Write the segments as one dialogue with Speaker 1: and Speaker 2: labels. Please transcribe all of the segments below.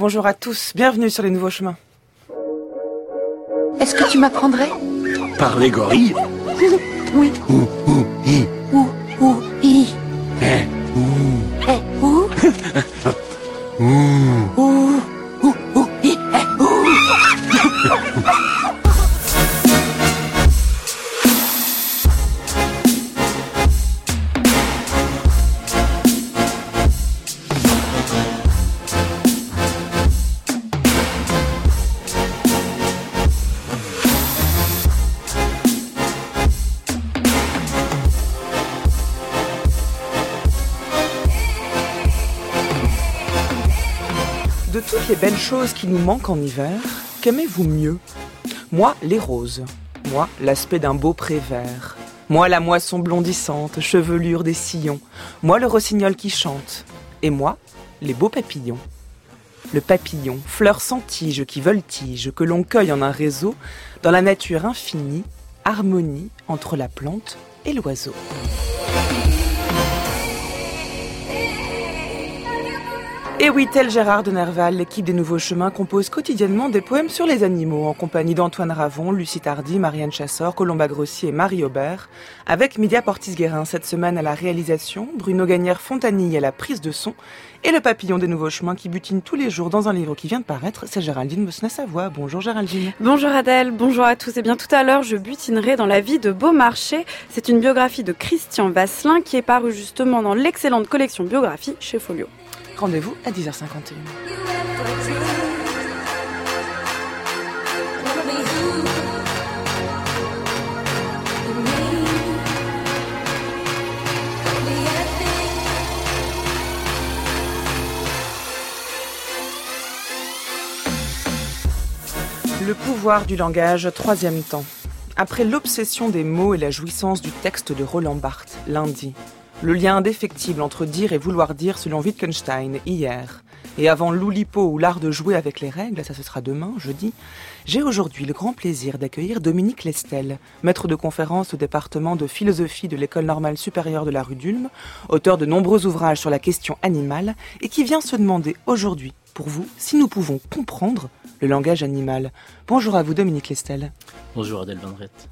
Speaker 1: bonjour à tous, bienvenue sur les nouveaux chemins.
Speaker 2: Est-ce que tu m'apprendrais ?
Speaker 3: Par les gorilles.
Speaker 2: Oui.
Speaker 3: Hi.
Speaker 2: I.
Speaker 3: Eh.
Speaker 2: Ou. I.
Speaker 1: De toutes les belles choses qui nous manquent en hiver, qu'aimez-vous mieux ? Moi, les roses. Moi, l'aspect d'un beau pré vert. Moi, la moisson blondissante, chevelure des sillons. Moi, le rossignol qui chante. Et moi, les beaux papillons. Le papillon, fleur sans tige qui voltige, que l'on cueille en un réseau, dans la nature infinie, harmonie entre la plante et l'oiseau. Et oui, tel Gérard de Nerval, l'équipe des Nouveaux Chemins compose quotidiennement des poèmes sur les animaux, en compagnie d'Antoine Ravon, Lucie Tardy, Marianne Chassor, Colomba Grossier et Marie Aubert, avec Mydia Portis-Guérin cette semaine à la réalisation, Bruno Gagnère-Fontanille à la prise de son, et le papillon des Nouveaux Chemins qui butine tous les jours dans un livre qui vient de paraître, c'est Géraldine Mosna-Savoie. Bonjour Géraldine.
Speaker 4: Bonjour Adèle, bonjour à tous. Et bien tout à l'heure, je butinerai dans la vie de Beaumarchais. C'est une biographie de Christian Vasselin qui est parue justement dans l'excellente collection biographie chez Folio.
Speaker 1: Rendez-vous à 10h51. Le pouvoir du langage, troisième temps. Après l'obsession des mots et la jouissance du texte de Roland Barthes, lundi. Le lien indéfectible entre dire et vouloir dire selon Wittgenstein, hier. Et avant l'Oulipo ou l'art de jouer avec les règles, ça ce sera demain, jeudi, j'ai aujourd'hui le grand plaisir d'accueillir Dominique Lestel, maître de conférence au département de philosophie de l'École normale supérieure de la rue d'Ulm, auteur de nombreux ouvrages sur la question animale, et qui vient se demander aujourd'hui, pour vous, si nous pouvons comprendre le langage animal. Bonjour à vous Dominique Lestel.
Speaker 5: Bonjour Adèle Vendrette.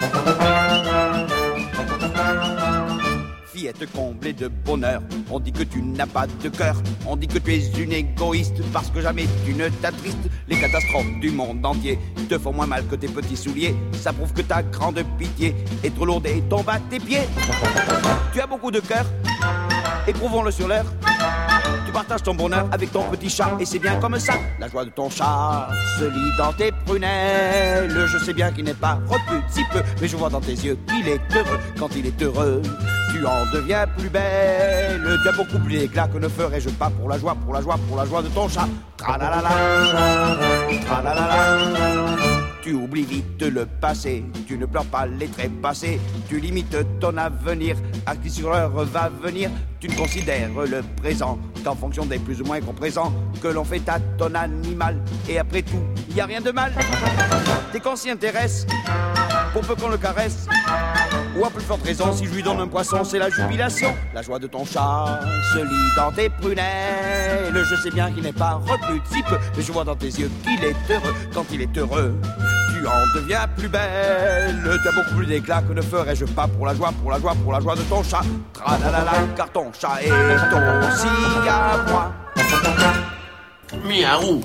Speaker 6: Fillette comblée de bonheur, on dit que tu n'as pas de cœur, on dit que tu es une égoïste parce que jamais tu ne t'attristes. Les catastrophes du monde entier te font moins mal que tes petits souliers, ça prouve que ta grande pitié est trop lourde et tombe à tes pieds. Tu as beaucoup de cœur, éprouvons-le sur l'heure. Tu partages ton bonheur avec ton petit chat et c'est bien comme ça. La joie de ton chat se lit dans tes prunelles. Je sais bien qu'il n'est pas repu si peu, mais je vois dans tes yeux qu'il est heureux. Quand il est heureux, tu en deviens plus belle. Tu as beaucoup plus d'éclat que ne ferais-je pas pour la joie, pour la joie, pour la joie de ton chat. Tralalala, tralalala. Tu oublies vite le passé, tu ne pleures pas les trépassés, tu limites ton avenir à qui sur l'heure va venir. Tu ne considères le présent qu'en fonction des plus ou moins gros présents que l'on fait à ton animal. Et après tout, il n'y a rien de mal. Dès qu'on s'y intéresse, pour peu qu'on le caresse, ou à plus forte raison, si je lui donne un poisson, c'est la jubilation. La joie de ton chat se lit dans tes prunelles. Je sais bien qu'il n'est pas repu de si peu, mais je vois dans tes yeux qu'il est heureux. Quand il est heureux, tu en deviens plus belle. Tu as beaucoup plus d'éclat que ne ferais-je pas pour la joie, pour la joie, pour la joie de ton chat. Tralalala, car ton chat est aussi à moi.
Speaker 3: Miaou.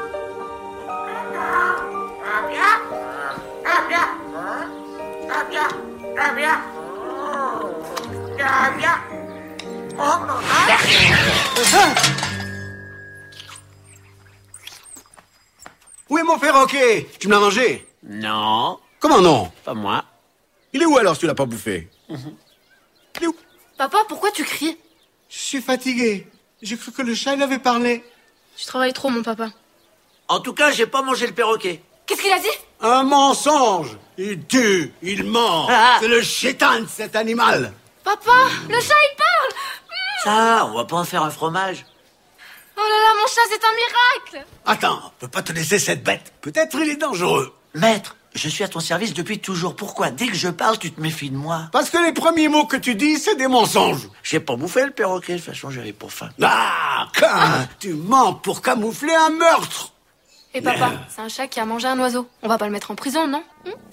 Speaker 7: Où est mon perroquet? Tu me l'as mangé?
Speaker 5: Non,
Speaker 7: Comment non?
Speaker 5: pas moi.
Speaker 7: Il est où alors si tu l'as pas bouffé? Il est où?
Speaker 8: Papa, pourquoi tu cries?
Speaker 7: Je suis fatigué. J'ai cru que le chat il avait parlé.
Speaker 8: Tu travailles trop, mon papa.
Speaker 9: En tout cas, j'ai pas mangé le perroquet.
Speaker 8: Qu'est-ce qu'il a dit?
Speaker 7: Un mensonge. Il tue, il ment. C'est le chétan de cet animal.
Speaker 8: Papa, le chat, il parle!
Speaker 9: Ça, on va pas en faire un fromage.
Speaker 8: Oh là là, mon chat, c'est un miracle!
Speaker 7: Attends, on peut pas te laisser cette bête. Peut-être il est dangereux.
Speaker 9: Maître, Je suis à ton service depuis toujours. Pourquoi, dès que je parle, tu te méfies de moi?
Speaker 7: Parce que les premiers mots que tu dis, c'est des mensonges.
Speaker 9: J'ai pas bouffé le perroquet, de toute façon, j'avais pas faim.
Speaker 7: Ah, quand tu mens pour camoufler un meurtre.
Speaker 8: Et papa, c'est un chat qui a mangé un oiseau. On va pas le mettre en prison, non?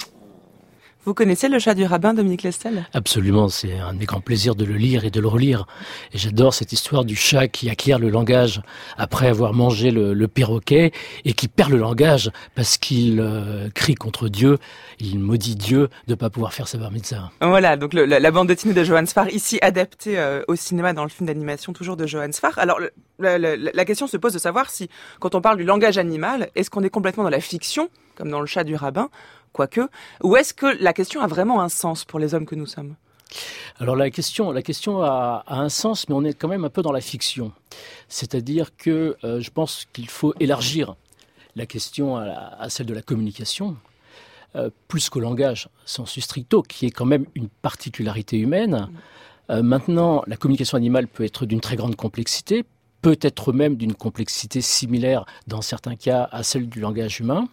Speaker 1: Vous connaissez Le chat du rabbin, Dominique Lestel?
Speaker 5: Absolument, c'est un des grands plaisirs de le lire et de le relire. Et j'adore cette histoire du chat qui acquiert le langage après avoir mangé le perroquet et qui perd le langage parce qu'il crie contre Dieu, il maudit Dieu de ne pas pouvoir faire sa bar mitzvah.
Speaker 1: Voilà, donc la bande dessinée de Johann Sfar, ici adaptée au cinéma dans le film d'animation toujours de Johann Sfar. Alors la question se pose de savoir si, quand on parle du langage animal, est-ce qu'on est complètement dans la fiction, comme dans Le chat du rabbin, quoique, ou est-ce que la question a vraiment un sens pour les hommes que nous sommes?
Speaker 5: Alors la question a un sens, mais on est quand même un peu dans la fiction. C'est-à-dire que je pense qu'il faut élargir la question à celle de la communication, plus qu'au langage, sensu stricto, qui est quand même une particularité humaine. Maintenant, la communication animale peut être d'une très grande complexité, peut être même d'une complexité similaire, dans certains cas, à celle du langage humain.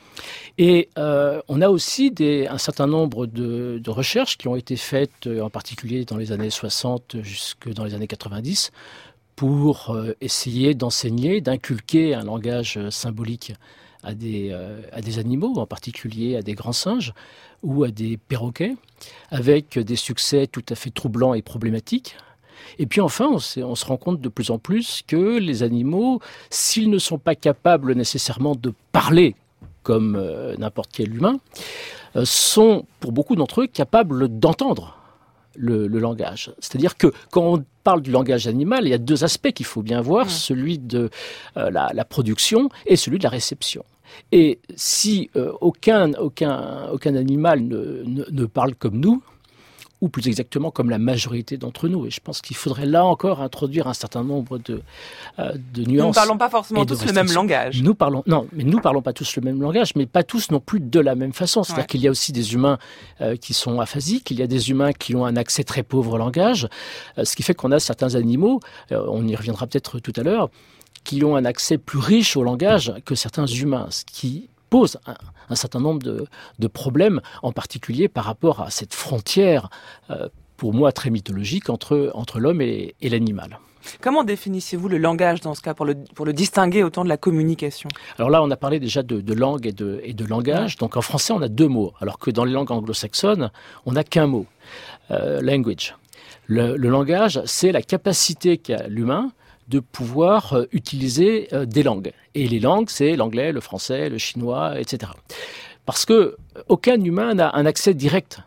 Speaker 5: Et on a aussi un certain nombre de recherches qui ont été faites, en particulier dans les années 60 jusque dans les années 90, pour essayer d'enseigner, d'inculquer un langage symbolique à des animaux, en particulier à des grands singes ou à des perroquets, avec des succès tout à fait troublants et problématiques. Et puis enfin, on se rend compte de plus en plus que les animaux, s'ils ne sont pas capables nécessairement de parler comme n'importe quel humain, sont, pour beaucoup d'entre eux, capables d'entendre le langage. C'est-à-dire que quand on parle du langage animal, il y a deux aspects qu'il faut bien voir, celui de la production et celui de la réception. Et si aucun animal ne parle comme nous, ou plus exactement comme la majorité d'entre nous. Et je pense qu'il faudrait là encore introduire un certain nombre de nuances. Nous
Speaker 1: ne parlons pas forcément tous le même langage.
Speaker 5: Nous parlons pas tous le même langage, mais pas tous non plus de la même façon. C'est-à-dire qu'il y a aussi des humains qui sont aphasiques, il y a des humains qui ont un accès très pauvre au langage, ce qui fait qu'on a certains animaux, on y reviendra peut-être tout à l'heure, qui ont un accès plus riche au langage que certains humains, ce qui pose un certain nombre de problèmes, en particulier par rapport à cette frontière, pour moi très mythologique, entre l'homme et l'animal.
Speaker 1: Comment définissez-vous le langage dans ce cas, pour le distinguer autant de la communication?
Speaker 5: Alors là, on a parlé déjà de langue et de langage. Donc en français, on a deux mots, alors que dans les langues anglo-saxonnes, on n'a qu'un mot, language. Le langage, c'est la capacité qu'a l'humain de pouvoir utiliser des langues. Et les langues, c'est l'anglais, le français, le chinois, etc. Parce que aucun humain n'a un accès direct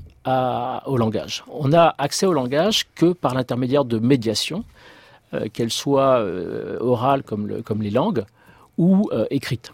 Speaker 5: au langage. On n'a accès au langage que par l'intermédiaire de médiation, qu'elle soit orale comme les langues, ou écrite.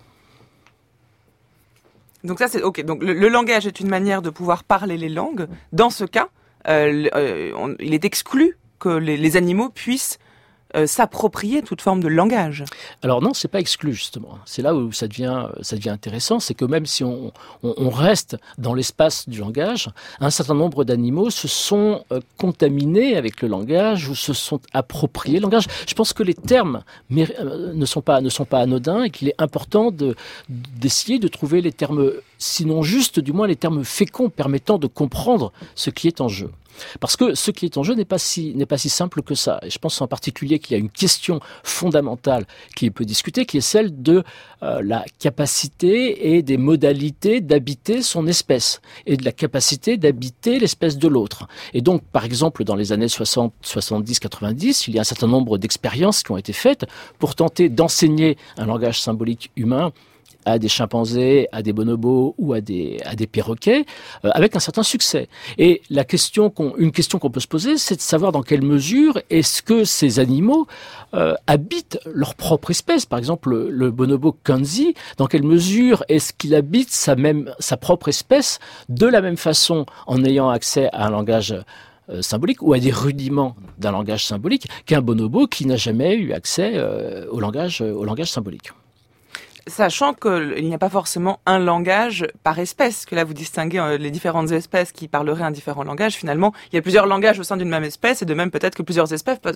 Speaker 1: Donc ça c'est ok. Donc le langage est une manière de pouvoir parler les langues. Dans ce cas, il est exclu que les animaux puissent s'approprier toute forme de langage.
Speaker 5: Alors non, c'est pas exclu justement. C'est là où ça devient intéressant, c'est que même si on reste dans l'espace du langage, un certain nombre d'animaux se sont contaminés avec le langage ou se sont appropriés le langage. Je pense que les termes ne sont pas anodins et qu'il est important d'essayer de trouver les termes, sinon justes, du moins les termes féconds permettant de comprendre ce qui est en jeu. Parce que ce qui est en jeu n'est pas si simple que ça. Et je pense en particulier qu'il y a une question fondamentale qui peut discuter, qui est celle de la capacité et des modalités d'habiter son espèce et de la capacité d'habiter l'espèce de l'autre. Et donc, par exemple, dans les années 60, 70, 90, il y a un certain nombre d'expériences qui ont été faites pour tenter d'enseigner un langage symbolique humain à des chimpanzés, à des bonobos ou à des perroquets, avec un certain succès. Et une question qu'on peut se poser, c'est de savoir dans quelle mesure est-ce que ces animaux habitent leur propre espèce. Par exemple, le bonobo Kanzi, dans quelle mesure est-ce qu'il habite sa propre espèce de la même façon en ayant accès à un langage symbolique ou à des rudiments d'un langage symbolique qu'un bonobo qui n'a jamais eu accès au langage symbolique.
Speaker 1: Sachant qu'il n'y a pas forcément un langage par espèce, que là vous distinguez les différentes espèces qui parleraient un différent langage. Finalement, il y a plusieurs langages au sein d'une même espèce, et de même peut-être que plusieurs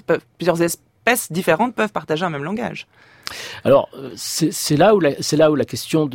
Speaker 1: espèces différentes peuvent partager un même langage.
Speaker 5: Alors, c'est là où la question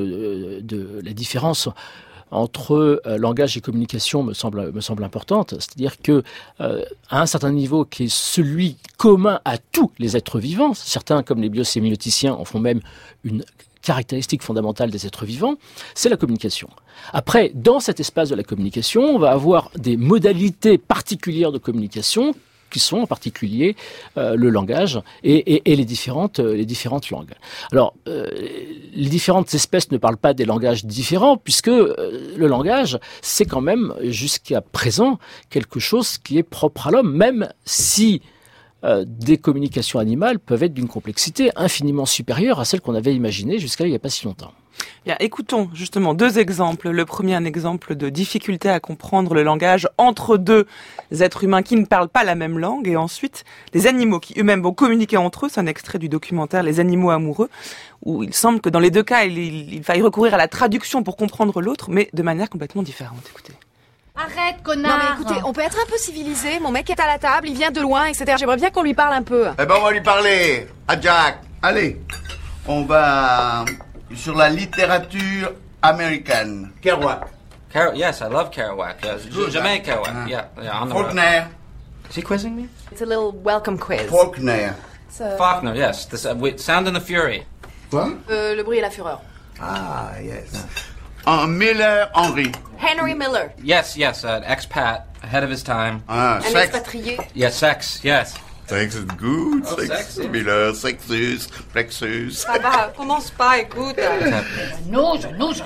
Speaker 5: de la différence entre langage et communication me semble importante. C'est-à-dire que à un certain niveau qui est celui commun à tous les êtres vivants, certains comme les biosémioticiens en font même une caractéristique fondamentale des êtres vivants, c'est la communication. Après, dans cet espace de la communication, on va avoir des modalités particulières de communication qui sont en particulier le langage et les différentes langues. Alors, les différentes espèces ne parlent pas des langages différents, puisque le langage, c'est quand même, jusqu'à présent, quelque chose qui est propre à l'homme, même si des communications animales peuvent être d'une complexité infiniment supérieure à celle qu'on avait imaginée jusqu'à il n'y a pas si longtemps.
Speaker 1: Bien, écoutons justement 2 exemples. Le premier, un exemple de difficulté à comprendre le langage entre 2 êtres humains qui ne parlent pas la même langue, et ensuite des animaux qui eux-mêmes vont communiquer entre eux. C'est un extrait du documentaire Les animaux amoureux, où il semble que dans les 2 cas, il faille recourir à la traduction pour comprendre l'autre, mais de manière complètement différente. Écoutez.
Speaker 10: Arrête, connard!
Speaker 11: Non mais écoutez, on peut être un peu civilisé, mon mec est à la table, il vient de loin, etc. J'aimerais bien qu'on lui parle un peu.
Speaker 6: Eh ben, on va lui parler à Jack. Allez, on va sur la littérature américaine. Kerouac.
Speaker 12: Yes, I love Kerouac. J'aime Kerouac. Yeah, on the
Speaker 6: Faulkner.
Speaker 12: Is he quizzing me?
Speaker 11: It's a little welcome quiz.
Speaker 6: Faulkner.
Speaker 11: Faulkner,
Speaker 12: yes. Sound and the Fury.
Speaker 6: Quoi?
Speaker 11: Le bruit et la fureur.
Speaker 6: Ah, yes. Miller Henry.
Speaker 11: Henry Miller.
Speaker 12: Yes, expat, ahead of his time.
Speaker 6: Ah,
Speaker 11: un expatrié.
Speaker 12: Yes, sex, yes.
Speaker 6: Sex is good.
Speaker 12: Oh, sex, yeah.
Speaker 6: Miller, Sexus, Plexus.
Speaker 11: Ça va, commence pas, écoute.
Speaker 2: No.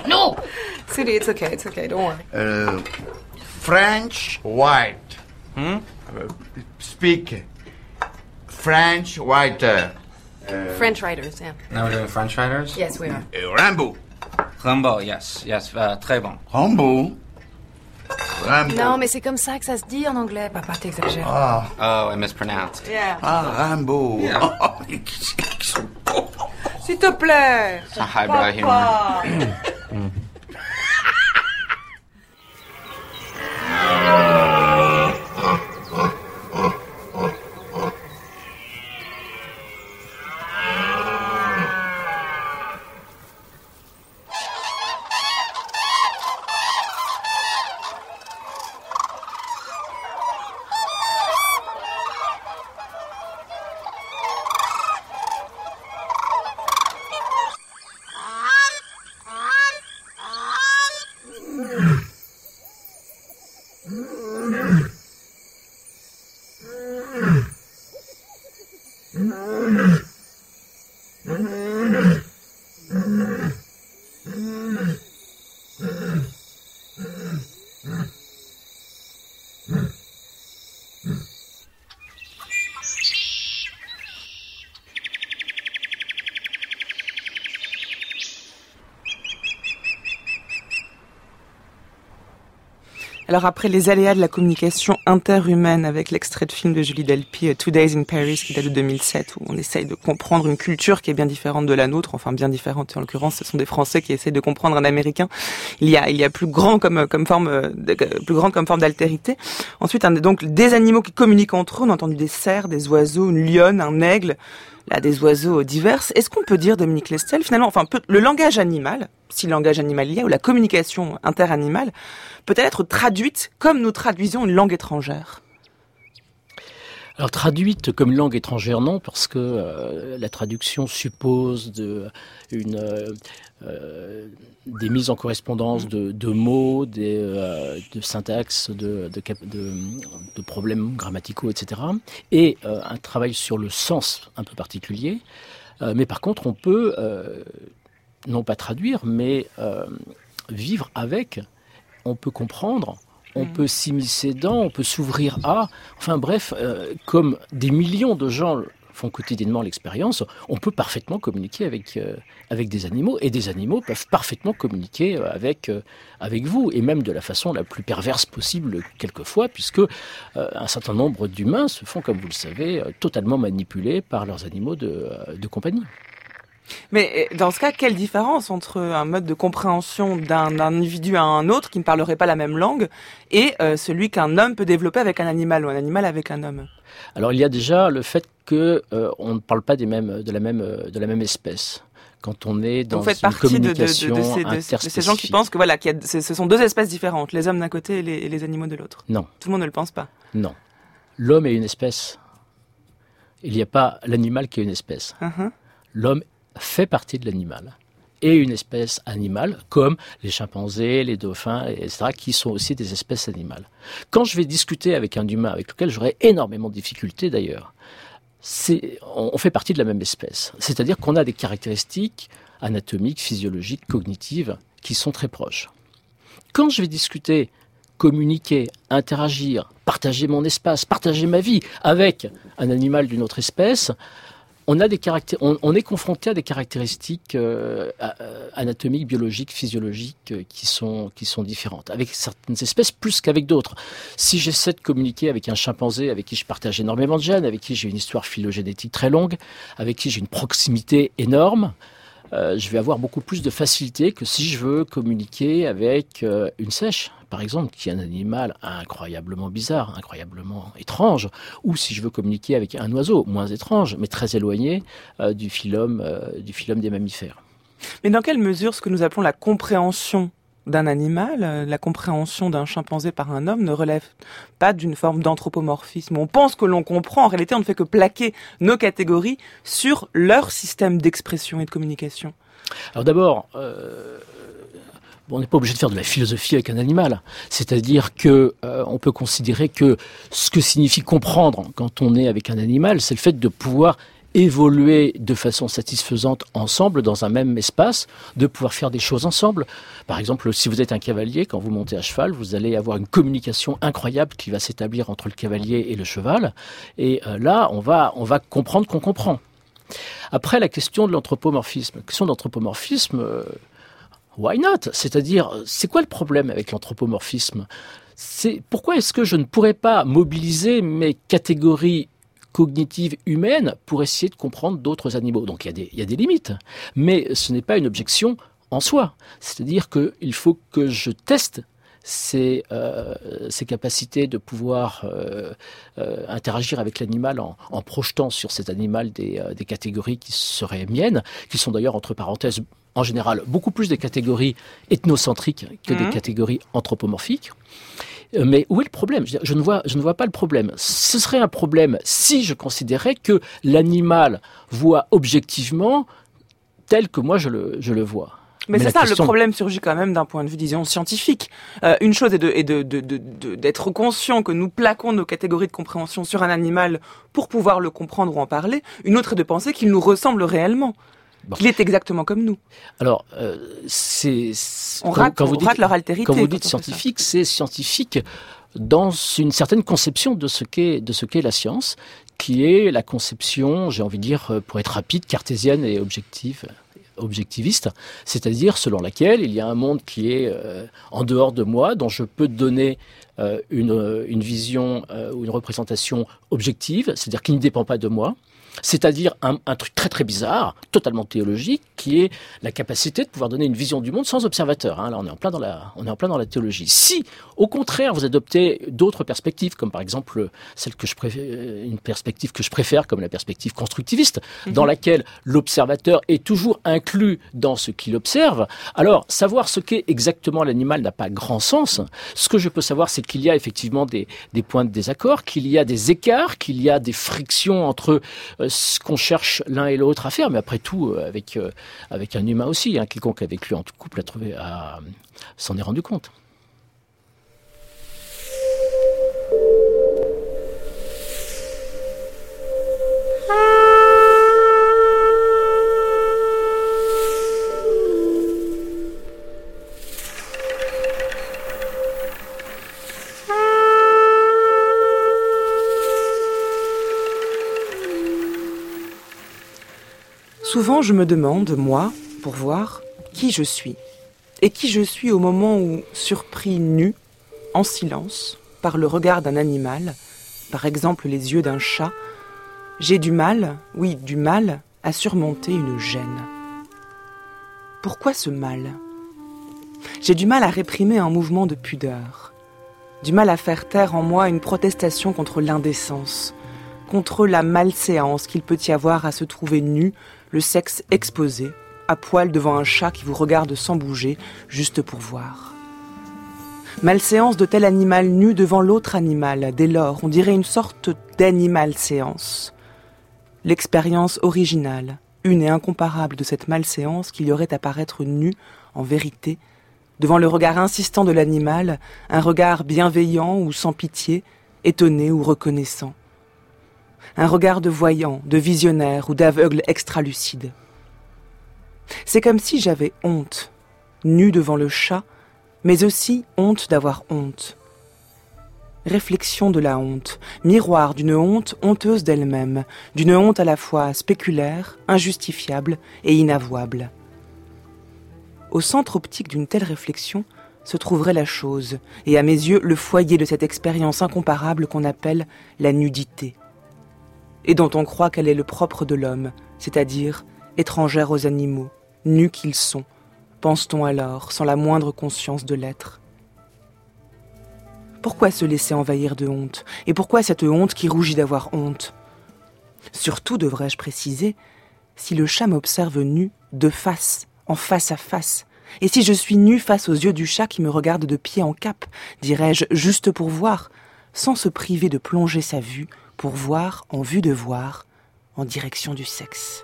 Speaker 11: Silly, it's okay, don't worry.
Speaker 6: French white. Speak. French writer.
Speaker 11: French writers, yeah.
Speaker 12: Now we're doing French writers?
Speaker 11: Yes, we are.
Speaker 6: Rambo.
Speaker 12: Rambo, yes, très bon.
Speaker 6: Rambo.
Speaker 11: Non, mais c'est comme ça que ça se dit en anglais, papa, t'exagères.
Speaker 12: Oh, I mispronounced.
Speaker 11: Yeah.
Speaker 6: Rambo.
Speaker 12: Yeah.
Speaker 11: S'il te plaît.
Speaker 12: It's a highbrow humor.
Speaker 1: Alors après les aléas de la communication interhumaine avec l'extrait de film de Julie Delpy, 2 Days in Paris, qui date de 2007, où on essaye de comprendre une culture qui est bien différente de la nôtre, enfin bien différente en l'occurrence, ce sont des Français qui essayent de comprendre un Américain. Il y a plus grand comme forme d'altérité. Ensuite, donc des animaux qui communiquent entre eux, on a entendu des cerfs, des oiseaux, une lionne, un aigle, là des oiseaux divers. Est-ce qu'on peut dire, Dominique Lestel, finalement, le langage animal, si le langage animal il y a, ou la communication interanimale, peut-elle être traduite comme nous traduisons une langue étrangère ?
Speaker 5: Alors traduite comme une langue étrangère, non, parce que la traduction suppose des mises en correspondance de mots, de syntaxe, de problèmes grammaticaux, etc. Et un travail sur le sens un peu particulier. Mais par contre, on peut non pas traduire, mais vivre avec. On peut comprendre, on peut s'immiscer dedans, on peut s'ouvrir à... Enfin bref, comme des millions de gens font quotidiennement l'expérience, on peut parfaitement communiquer avec des animaux, et des animaux peuvent parfaitement communiquer avec vous, et même de la façon la plus perverse possible quelquefois, puisque un certain nombre d'humains se font, comme vous le savez, totalement manipulés par leurs animaux de compagnie.
Speaker 1: Mais dans ce cas, quelle différence entre un mode de compréhension d'un individu à un autre qui ne parlerait pas la même langue et celui qu'un homme peut développer avec un animal ou un animal avec un homme?
Speaker 5: Alors il y a déjà le fait que on ne parle pas de la même espèce. Quand on est dans une communication interspécifique.
Speaker 1: De ces gens qui pensent que voilà, ce sont deux espèces différentes, les hommes d'un côté et les animaux de l'autre.
Speaker 5: Non.
Speaker 1: Tout le monde ne le pense pas.
Speaker 5: Non. L'homme est une espèce. Il n'y a pas l'animal qui est une espèce. L'homme fait partie de l'animal. Et une espèce animale, comme les chimpanzés, les dauphins, etc., qui sont aussi des espèces animales. Quand je vais discuter avec un humain, avec lequel j'aurai énormément de difficultés d'ailleurs, on fait partie de la même espèce. C'est-à-dire qu'on a des caractéristiques anatomiques, physiologiques, cognitives, qui sont très proches. Quand je vais discuter, communiquer, interagir, partager mon espace, partager ma vie avec un animal d'une autre espèce, on est confronté à des caractéristiques anatomiques, biologiques, physiologiques qui sont différentes. Avec certaines espèces plus qu'avec d'autres. Si j'essaie de communiquer avec un chimpanzé avec qui je partage énormément de gènes, avec qui j'ai une histoire phylogénétique très longue, avec qui j'ai une proximité énorme, je vais avoir beaucoup plus de facilité que si je veux communiquer avec une seiche, par exemple, qui est un animal incroyablement bizarre, incroyablement étrange, ou si je veux communiquer avec un oiseau, moins étrange, mais très éloigné du phylum des mammifères.
Speaker 1: Mais dans quelle mesure ce que nous appelons la compréhension d'un animal, la compréhension d'un chimpanzé par un homme ne relève pas d'une forme d'anthropomorphisme? On pense que l'on comprend, en réalité on ne fait que plaquer nos catégories sur leur système d'expression et de communication.
Speaker 5: Alors d'abord, on n'est pas obligé de faire de la philosophie avec un animal. C'est-à-dire que on peut considérer que ce que signifie comprendre quand on est avec un animal, c'est le fait de pouvoir évoluer de façon satisfaisante ensemble dans un même espace, de pouvoir faire des choses ensemble. Par exemple, si vous êtes un cavalier, quand vous montez à cheval, vous allez avoir une communication incroyable qui va s'établir entre le cavalier et le cheval. Et là, on va comprendre qu'on comprend. Après, la question de l'anthropomorphisme. La question de l'anthropomorphisme, why not? C'est-à-dire, c'est quoi le problème avec l'anthropomorphisme? Pourquoi est-ce que je ne pourrais pas mobiliser mes catégories cognitives humaines pour essayer de comprendre d'autres animaux? Donc il y a des limites, mais ce n'est pas une objection en soi. C'est-à-dire qu'il faut que je teste ces capacités de pouvoir interagir avec l'animal en projetant sur cet animal des catégories qui seraient miennes, qui sont d'ailleurs, entre parenthèses, en général, beaucoup plus des catégories ethnocentriques que des catégories anthropomorphiques. Mais où est le problème? Je ne vois pas le problème. Ce serait un problème si je considérais que l'animal voit objectivement tel que moi je le vois.
Speaker 1: Mais c'est ça, le problème surgit quand même d'un point de vue, disons, scientifique. Une chose est d'être conscient que nous plaquons nos catégories de compréhension sur un animal pour pouvoir le comprendre ou en parler. Une autre est de penser qu'il nous ressemble réellement. Bon. Qu'il est exactement comme nous.
Speaker 5: Alors,
Speaker 1: on rate leur altérité.
Speaker 5: Quand vous dites scientifique, c'est scientifique dans une certaine conception de ce qu'est la science, qui est la conception, j'ai envie de dire, pour être rapide, cartésienne et objectiviste, c'est-à-dire selon laquelle il y a un monde qui est en dehors de moi, dont je peux donner une vision ou une représentation objective, c'est-à-dire qui ne dépend pas de moi. C'est-à-dire un truc très très bizarre, totalement théologique, qui est la capacité de pouvoir donner une vision du monde sans observateur. Là, on est en plein dans la théologie. Si, au contraire, vous adoptez d'autres perspectives, comme par exemple une perspective que je préfère, comme la perspective constructiviste, dans laquelle l'observateur est toujours inclus dans ce qu'il observe, alors savoir ce qu'est exactement l'animal n'a pas grand sens. Ce que je peux savoir, c'est qu'il y a effectivement des points de désaccord, qu'il y a des écarts, qu'il y a des frictions entre ce qu'on cherche l'un et l'autre à faire, mais après tout, avec un humain aussi, quiconque a vécu en couple s'en est rendu compte.
Speaker 1: Souvent, je me demande, moi, pour voir qui je suis. Et qui je suis au moment où, surpris nu, en silence, par le regard d'un animal, par exemple les yeux d'un chat, j'ai du mal à surmonter une gêne. Pourquoi ce mal ? J'ai du mal à réprimer un mouvement de pudeur. Du mal à faire taire en moi une protestation contre l'indécence, contre la malséance qu'il peut y avoir à se trouver nu, le sexe exposé, à poil devant un chat qui vous regarde sans bouger, juste pour voir. Malséance de tel animal nu devant l'autre animal, dès lors, on dirait une sorte d'animal-séance. L'expérience originale, une et incomparable de cette malséance qu'il y aurait à paraître nu, en vérité, devant le regard insistant de l'animal, un regard bienveillant ou sans pitié, étonné ou reconnaissant. Un regard de voyant, de visionnaire ou d'aveugle extralucide. C'est comme si j'avais honte, nue devant le chat, mais aussi honte d'avoir honte. Réflexion de la honte, miroir d'une honte honteuse d'elle-même, d'une honte à la fois spéculaire, injustifiable et inavouable. Au centre optique d'une telle réflexion se trouverait la chose, et à mes yeux le foyer de cette expérience incomparable qu'on appelle la nudité, et dont on croit qu'elle est le propre de l'homme, c'est-à-dire étrangère aux animaux, nus qu'ils sont, pense-t-on alors, sans la moindre conscience de l'être. Pourquoi se laisser envahir de honte ? Et pourquoi cette honte qui rougit d'avoir honte ? Surtout, devrais-je préciser, si le chat m'observe nu, de face, en face à face, et si je suis nu face aux yeux du chat qui me regarde de pied en cap, dirais-je, juste pour voir, sans se priver de plonger sa vue, pour voir, en vue de voir, en direction du sexe.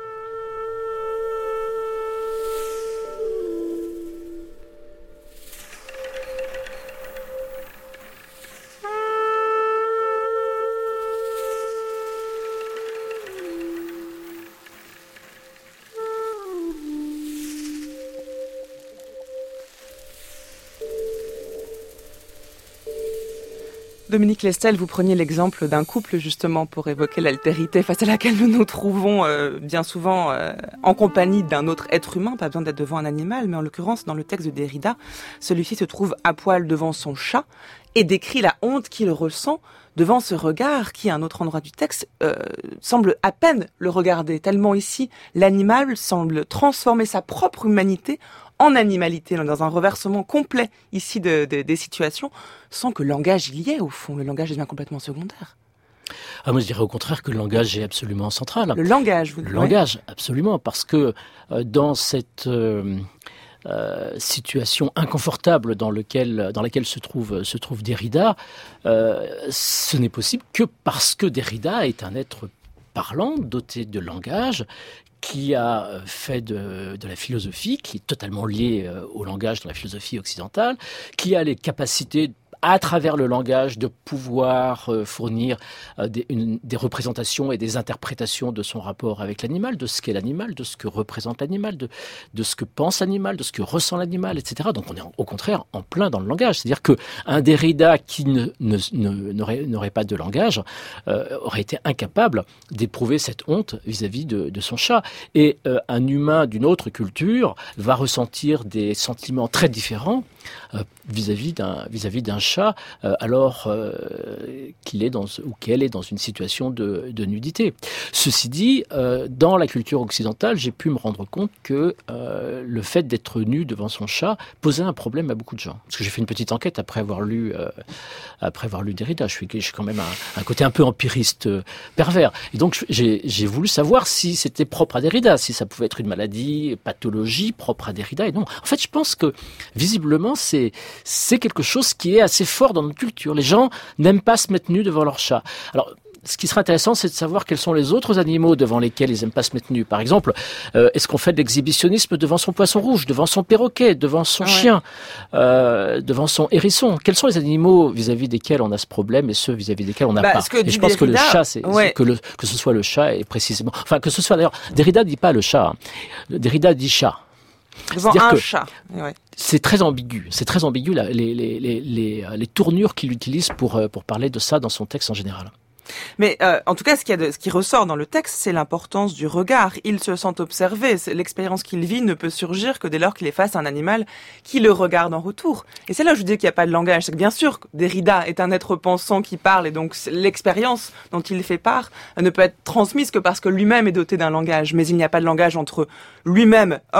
Speaker 1: Dominique Lestel, vous preniez l'exemple d'un couple justement pour évoquer l'altérité face à laquelle nous nous trouvons bien souvent en compagnie d'un autre être humain, pas besoin d'être devant un animal, mais en l'occurrence dans le texte de Derrida, celui-ci se trouve à poil devant son chat et décrit la honte qu'il ressent devant ce regard qui, à un autre endroit du texte, semble à peine le regarder, tellement ici l'animal semble transformer sa propre humanité en animalité, dans un reversement complet ici des situations, sans que le langage il y ait au fond. Le langage devient complètement secondaire.
Speaker 5: Ah, moi je dirais au contraire que le langage est absolument central.
Speaker 1: Le langage, vous
Speaker 5: Le langage, absolument, parce que dans cette situation inconfortable dans laquelle se trouve Derrida, ce n'est possible que parce que Derrida est un être parlant, doté de langage, qui a fait de la philosophie, qui est totalement liée au langage dans la philosophie occidentale, qui a les capacités à travers le langage de pouvoir fournir des représentations et des interprétations de son rapport avec l'animal, de ce qu'est l'animal, de ce que représente l'animal, de ce que pense l'animal, de ce que ressent l'animal, etc. Donc on est au contraire en plein dans le langage. C'est-à-dire qu'un Derrida qui n'aurait pas de langage aurait été incapable d'éprouver cette honte vis-à-vis de son chat. Et un humain d'une autre culture va ressentir des sentiments très différents vis-à-vis d'un chat alors qu'il est ou qu'elle est dans une situation de nudité. Ceci dit, dans la culture occidentale, j'ai pu me rendre compte que le fait d'être nu devant son chat posait un problème à beaucoup de gens. Parce que j'ai fait une petite enquête après avoir lu Derrida. Je suis quand même un côté un peu empiriste pervers. Et donc j'ai voulu savoir si c'était propre à Derrida, si ça pouvait être une maladie, pathologie propre à Derrida. Et non, en fait, je pense que visiblement c'est quelque chose qui est assez fort dans notre culture. Les gens n'aiment pas se mettre nus devant leur chat. Alors, ce qui serait intéressant, c'est de savoir quels sont les autres animaux devant lesquels ils n'aiment pas se mettre nus. Par exemple, est-ce qu'on fait de l'exhibitionnisme devant son poisson rouge, devant son perroquet, devant son chien, devant son hérisson? Quels sont les animaux vis-à-vis desquels on a ce problème et ceux vis-à-vis desquels on n'a pas? Et je pense que le chat, que ce soit le chat est précisément... Enfin, que ce soit d'ailleurs... Derrida ne dit pas le chat. Derrida dit chat.
Speaker 1: Devant un chat. Ouais.
Speaker 5: C'est très ambigu. C'est très ambigu les tournures qu'il utilise pour parler de ça dans son texte en général.
Speaker 1: Mais en tout cas, ce qui ressort dans le texte, c'est l'importance du regard. Il se sent observé. L'expérience qu'il vit ne peut surgir que dès lors qu'il est face à un animal qui le regarde en retour. Et c'est là où je dis qu'il n'y a pas de langage. C'est que bien sûr, Derrida est un être pensant qui parle, et donc l'expérience dont il fait part ne peut être transmise que parce que lui-même est doté d'un langage. Mais il n'y a pas de langage entre lui-même, homme,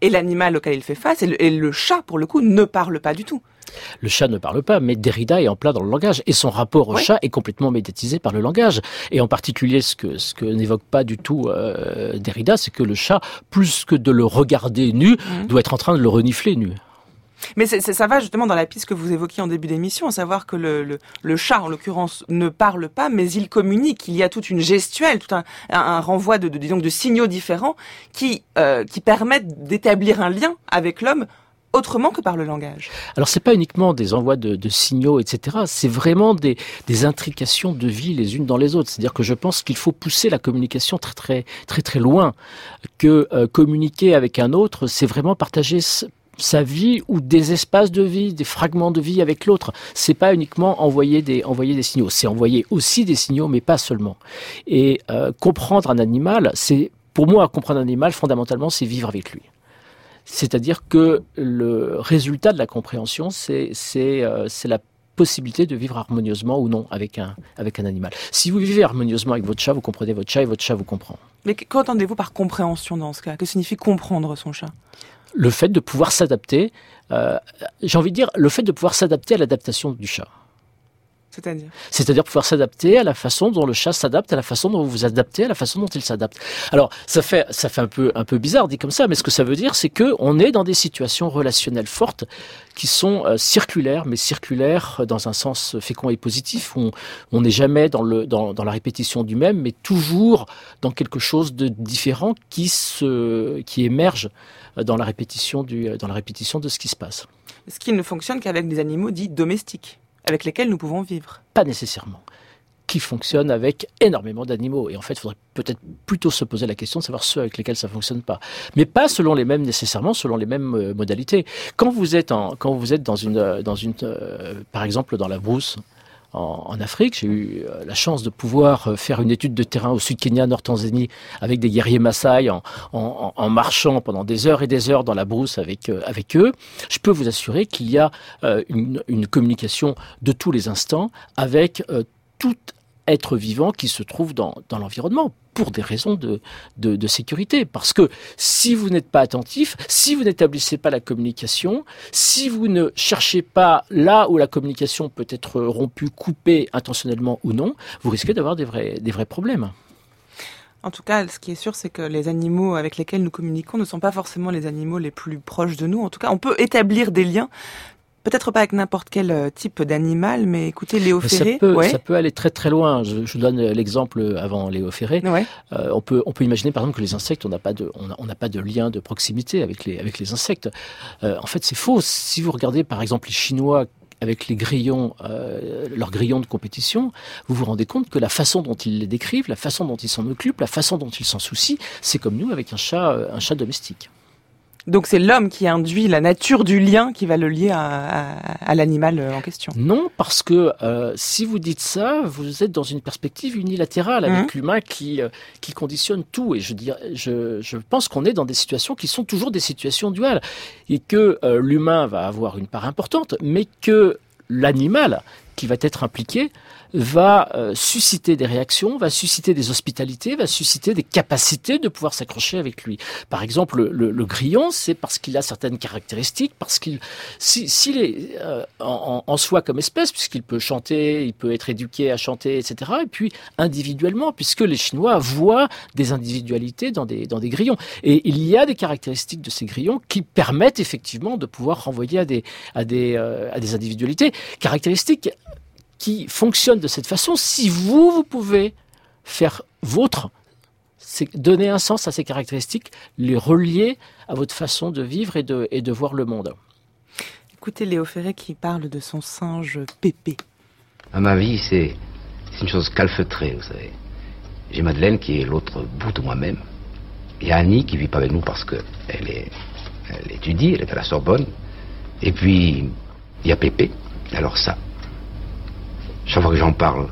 Speaker 1: et l'animal auquel il fait face, et le chat, pour le coup, ne parle pas du tout.
Speaker 5: Le chat ne parle pas, mais Derrida est en plein dans le langage. Et son rapport au chat est complètement médiatisé par le langage. Et en particulier, ce que n'évoque pas du tout Derrida, c'est que le chat, plus que de le regarder nu, doit être en train de le renifler nu.
Speaker 1: Mais ça va justement dans la piste que vous évoquiez en début d'émission, à savoir que le chat, en l'occurrence, ne parle pas, mais il communique. Il y a toute une gestuelle, tout un renvoi de signaux différents qui permettent d'établir un lien avec l'homme autrement que par le langage.
Speaker 5: Alors c'est pas uniquement des envois de signaux, etc. C'est vraiment des intrications de vie les unes dans les autres. C'est-à-dire que je pense qu'il faut pousser la communication très très très très loin. Que communiquer avec un autre, c'est vraiment partager sa vie ou des espaces de vie, des fragments de vie avec l'autre. C'est pas uniquement envoyer des signaux. C'est envoyer aussi des signaux, mais pas seulement. Et comprendre un animal, pour moi, comprendre un animal, fondamentalement, c'est vivre avec lui. C'est-à-dire que le résultat de la compréhension, c'est la possibilité de vivre harmonieusement ou non avec un animal. Si vous vivez harmonieusement avec votre chat, vous comprenez votre chat et votre chat vous comprend.
Speaker 1: Mais qu'entendez-vous par compréhension dans ce cas ? Que signifie comprendre son chat ?
Speaker 5: Le fait de pouvoir s'adapter, j'ai envie de dire, le fait de pouvoir s'adapter à l'adaptation du chat. C'est-à-dire pouvoir s'adapter à la façon dont le chat s'adapte, à la façon dont vous vous adaptez, à la façon dont il s'adapte. Alors, ça fait un peu bizarre dit comme ça, mais ce que ça veut dire, c'est que on est dans des situations relationnelles fortes qui sont circulaires, mais circulaires dans un sens fécond et positif. On n'est jamais dans la répétition du même, mais toujours dans quelque chose de différent qui émerge dans la répétition de ce qui se passe.
Speaker 1: Ce qui ne fonctionne qu'avec des animaux dits domestiques, avec lesquels nous pouvons vivre.
Speaker 5: Pas nécessairement. Qui fonctionne avec énormément d'animaux. Et en fait, il faudrait peut-être plutôt se poser la question de savoir ceux avec lesquels ça fonctionne pas. Mais pas selon les mêmes modalités. Quand vous êtes par exemple dans la brousse, en Afrique, j'ai eu la chance de pouvoir faire une étude de terrain au sud Kenya, nord Tanzanie, avec des guerriers Maasai, en marchant pendant des heures et des heures dans la brousse avec eux. Je peux vous assurer qu'il y a une communication de tous les instants avec tout être vivant qui se trouve dans l'environnement, pour des raisons de sécurité. Parce que si vous n'êtes pas attentif, si vous n'établissez pas la communication, si vous ne cherchez pas là où la communication peut être rompue, coupée, intentionnellement ou non, vous risquez d'avoir des vrais problèmes.
Speaker 1: En tout cas, ce qui est sûr, c'est que les animaux avec lesquels nous communiquons ne sont pas forcément les animaux les plus proches de nous. En tout cas, on peut établir des liens. Peut-être pas avec n'importe quel type d'animal, mais écoutez, Léo Ferré...
Speaker 5: Ça peut aller très très loin. Je vous donne l'exemple avant Léo Ferré. Ouais. On peut imaginer par exemple que les insectes, on n'a pas de lien de proximité avec les insectes. En fait, c'est faux. Si vous regardez par exemple les Chinois avec les grillons, leurs grillons de compétition, vous vous rendez compte que la façon dont ils les décrivent, la façon dont ils s'en occupent, la façon dont ils s'en soucient, c'est comme nous avec un chat domestique.
Speaker 1: Donc c'est l'homme qui induit la nature du lien qui va le lier à l'animal en question.
Speaker 5: Non, parce que si vous dites ça, vous êtes dans une perspective unilatérale avec l'humain qui conditionne tout. Et je pense qu'on est dans des situations qui sont toujours des situations duales. Et que l'humain va avoir une part importante, mais que l'animal qui va être impliqué va susciter des réactions, va susciter des hospitalités, va susciter des capacités de pouvoir s'accrocher avec lui. Par exemple, le grillon, c'est parce qu'il a certaines caractéristiques, parce s'il est en soi comme espèce, puisqu'il peut chanter, il peut être éduqué à chanter, etc. Et puis individuellement, puisque les Chinois voient des individualités dans des grillons. Et il y a des caractéristiques de ces grillons qui permettent effectivement de pouvoir renvoyer à des individualités, caractéristiques qui fonctionne de cette façon. Si vous pouvez faire vôtre, c'est donner un sens à ces caractéristiques, les relier à votre façon de vivre et de voir le monde.
Speaker 1: Écoutez Léo Ferré qui parle de son singe Pépé.
Speaker 10: À ma vie, c'est une chose calfeutrée, vous savez. J'ai Madeleine qui est l'autre bout de moi-même. Il y a Annie qui vit pas avec nous parce qu'elle étudie, elle est à la Sorbonne. Et puis, il y a Pépé. Alors ça, chaque fois que j'en parle,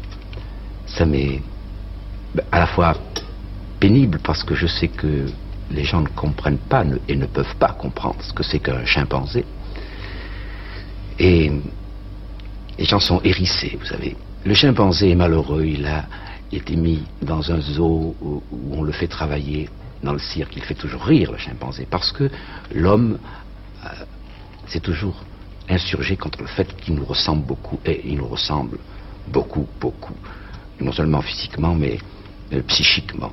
Speaker 10: ça m'est à la fois pénible parce que je sais que les gens ne comprennent pas et ne peuvent pas comprendre ce que c'est qu'un chimpanzé. Et les gens sont hérissés, vous savez. Le chimpanzé est malheureux, il a été mis dans un zoo où on le fait travailler dans le cirque, il fait toujours rire le chimpanzé, parce que l'homme s'est toujours insurgé contre le fait qu'il nous ressemble beaucoup, et il nous ressemble beaucoup, non seulement physiquement, mais psychiquement.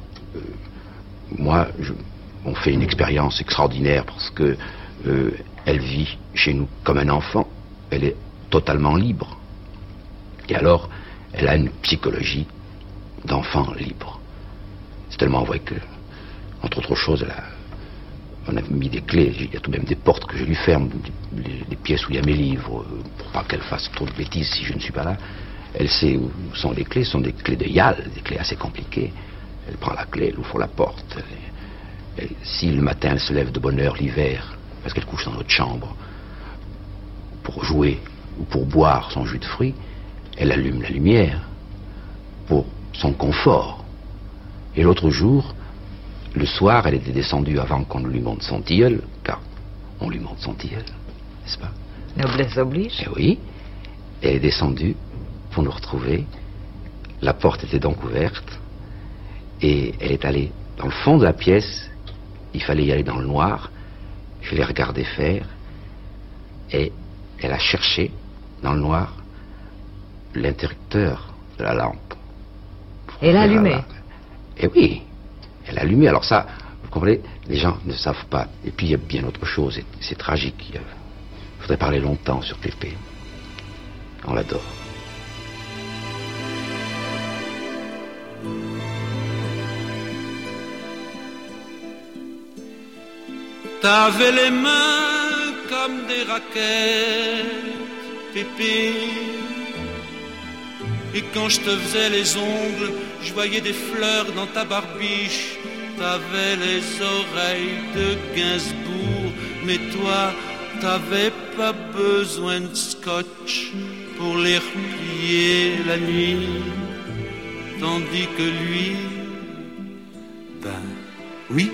Speaker 10: On fait une expérience extraordinaire parce que elle vit chez nous comme un enfant, elle est totalement libre, et alors elle a une psychologie d'enfant libre. C'est tellement vrai que, entre autres choses, on a mis des clés, il y a tout de même des portes que je lui ferme, des pièces où il y a mes livres, pour pas qu'elle fasse trop de bêtises si je ne suis pas là. Elle sait où sont les clés, ce sont des clés de Yale, des clés assez compliquées. Elle prend la clé, elle ouvre la porte. Si le matin elle se lève de bonne heure l'hiver, parce qu'elle couche dans notre chambre, pour jouer ou pour boire son jus de fruits, elle allume la lumière pour son confort. Et l'autre jour, le soir, elle était descendue avant qu'on ne lui montre son tilleul, car on lui montre son tilleul, n'est-ce pas?
Speaker 13: Noblesse oblige.
Speaker 10: Eh oui. Elle est descendue pour nous retrouver. La porte était donc ouverte. Et elle est allée dans le fond de la pièce. Il fallait y aller dans le noir. Je l'ai regardé faire. Et elle a cherché dans le noir l'interrupteur de la lampe.
Speaker 13: Elle a allumé.
Speaker 10: Eh oui. Elle a allumé. Alors ça, vous comprenez, les gens ne savent pas. Et puis il y a bien autre chose. C'est tragique. Il faudrait parler longtemps sur Pépé. On l'adore.
Speaker 14: T'avais les mains comme des raquettes, Pépé. Et quand je te faisais les ongles, je voyais des fleurs dans ta barbiche. T'avais les oreilles de Gainsbourg, mais toi, t'avais pas besoin de scotch pour les replier la nuit. Tandis que lui, ben oui.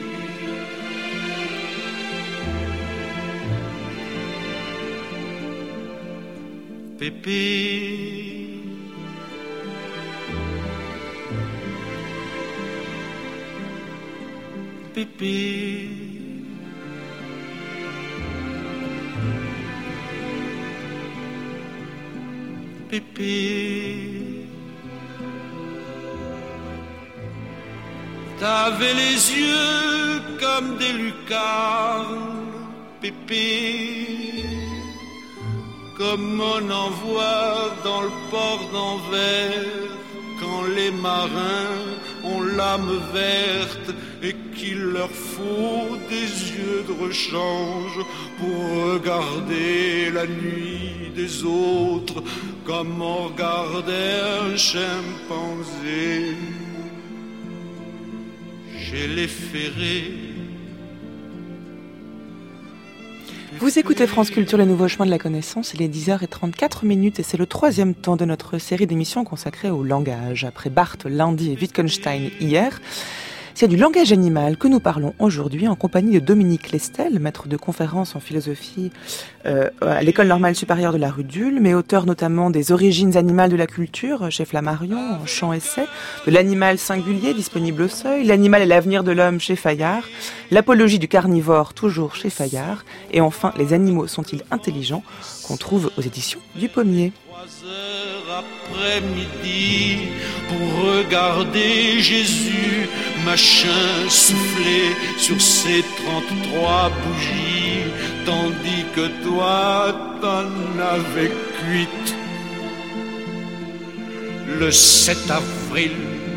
Speaker 14: Pépé, Pépé, Pépé, t'avais les yeux comme des lucarnes, Pépé, comme on en voit dans le port d'Anvers, quand les marins ont l'âme verte et qu'il leur faut des yeux de rechange pour regarder la nuit des autres comme on regardait un chimpanzé. J'ai les ferrés.
Speaker 1: Vous écoutez France Culture, les nouveaux chemins de la connaissance, il est 10h34 et c'est le 3e temps de notre série d'émissions consacrée au langage. Après Barthes lundi et Wittgenstein hier, c'est du langage animal que nous parlons aujourd'hui en compagnie de Dominique Lestel, maître de conférences en philosophie à l'École normale supérieure de la rue d'Ulm, mais auteur notamment des Origines animales de la culture chez Flammarion, en chant-essai, de L'animal singulier disponible au Seuil, L'animal et l'avenir de l'homme chez Fayard, L'apologie du carnivore toujours chez Fayard, et enfin Les animaux sont-ils intelligents qu'on trouve aux éditions du Pommier.
Speaker 14: Après-midi pour regarder Jésus machin souffler sur ses 33 bougies, tandis que toi t'en avais cuite le 7 avril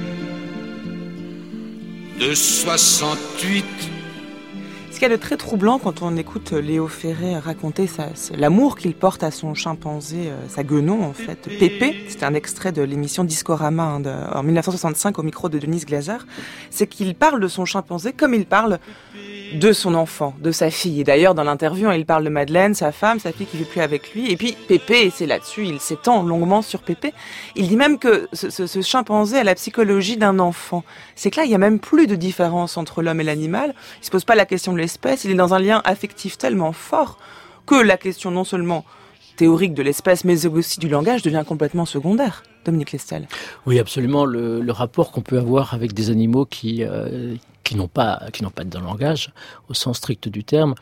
Speaker 14: de 68.
Speaker 1: Ce qu'il y a de très troublant quand on écoute Léo Ferré raconter l'amour qu'il porte à son chimpanzé, sa guenon en fait, Pépé, c'est un extrait de l'émission Discorama en 1965 au micro de Denise Glaser, c'est qu'il parle de son chimpanzé comme il parle de son enfant, de sa fille. Et d'ailleurs, dans l'interview, il parle de Madeleine, sa femme, sa fille qui ne vit plus avec lui. Et puis Pépé, et c'est là-dessus, il s'étend longuement sur Pépé. Il dit même que ce chimpanzé a la psychologie d'un enfant. C'est que là, il n'y a même plus de différence entre l'homme et l'animal. Il se pose pas la question de l'espèce. Il est dans un lien affectif tellement fort que la question non seulement théorique de l'espèce, mais aussi du langage devient complètement secondaire. Dominique Lestel.
Speaker 5: Oui, absolument. Le rapport qu'on peut avoir avec des animaux qui qui n'ont pas de langage, au sens strict du terme,